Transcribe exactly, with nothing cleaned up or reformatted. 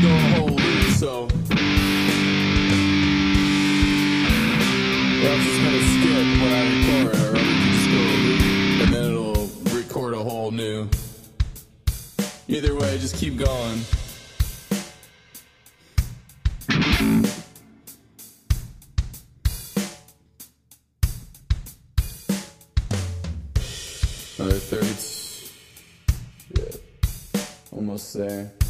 go a whole loop, so well, I'm just gonna skip when I record, or we can just go a loop, and then it'll record a whole new. Either way, just keep going. Another thirty. Yeah, almost there.